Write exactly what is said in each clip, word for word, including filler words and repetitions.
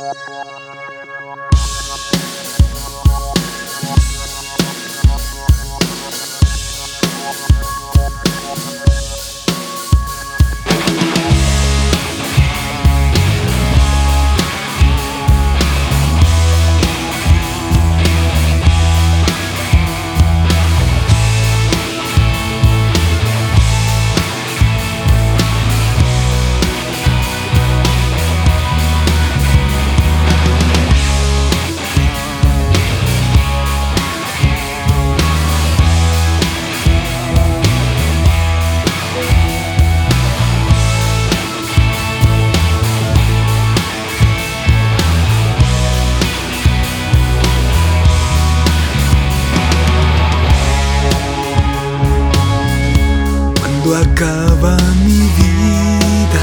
Cuando acaba mi vida,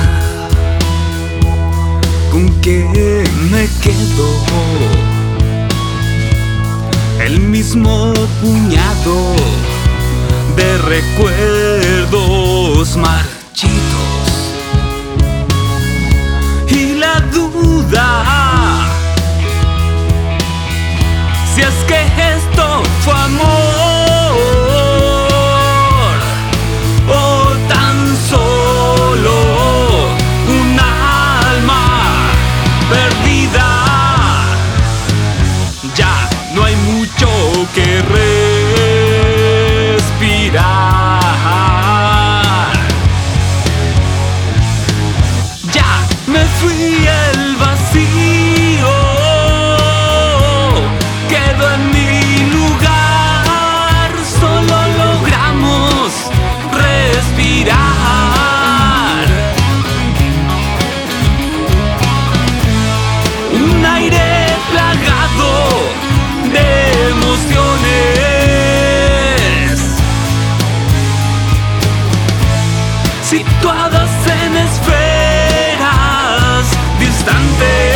¿con qué me quedo? El mismo puñado de recuerdos marchitos y la duda si es que esto fue amor. Que respirar. Ya me fui el vacío, quedo en mi lugar, solo logramos respirar. Un aire plagado de emociones, situadas en esferas distantes.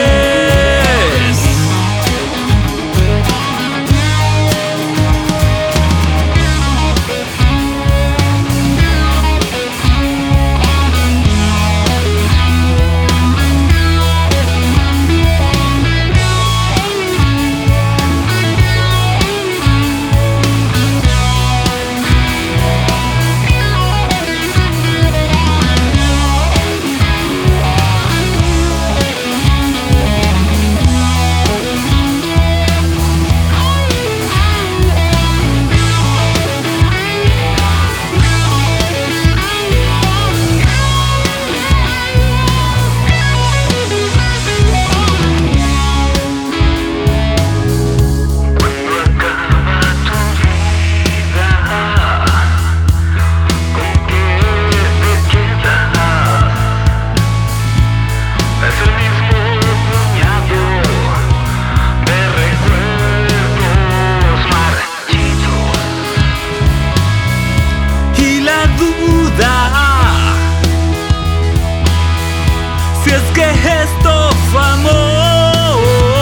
Si es que esto fue amor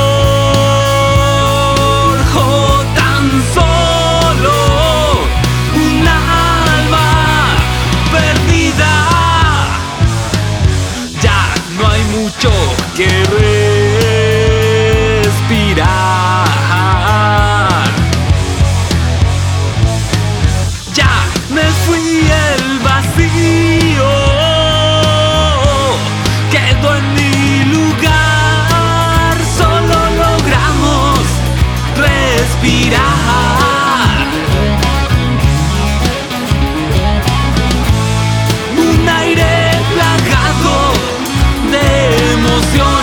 o tan solo un alma perdida, ya no hay mucho que respirar. Ya me fui el vacío, quedo en mi lugar, solo logramos respirar. Un aire plagado de emoción.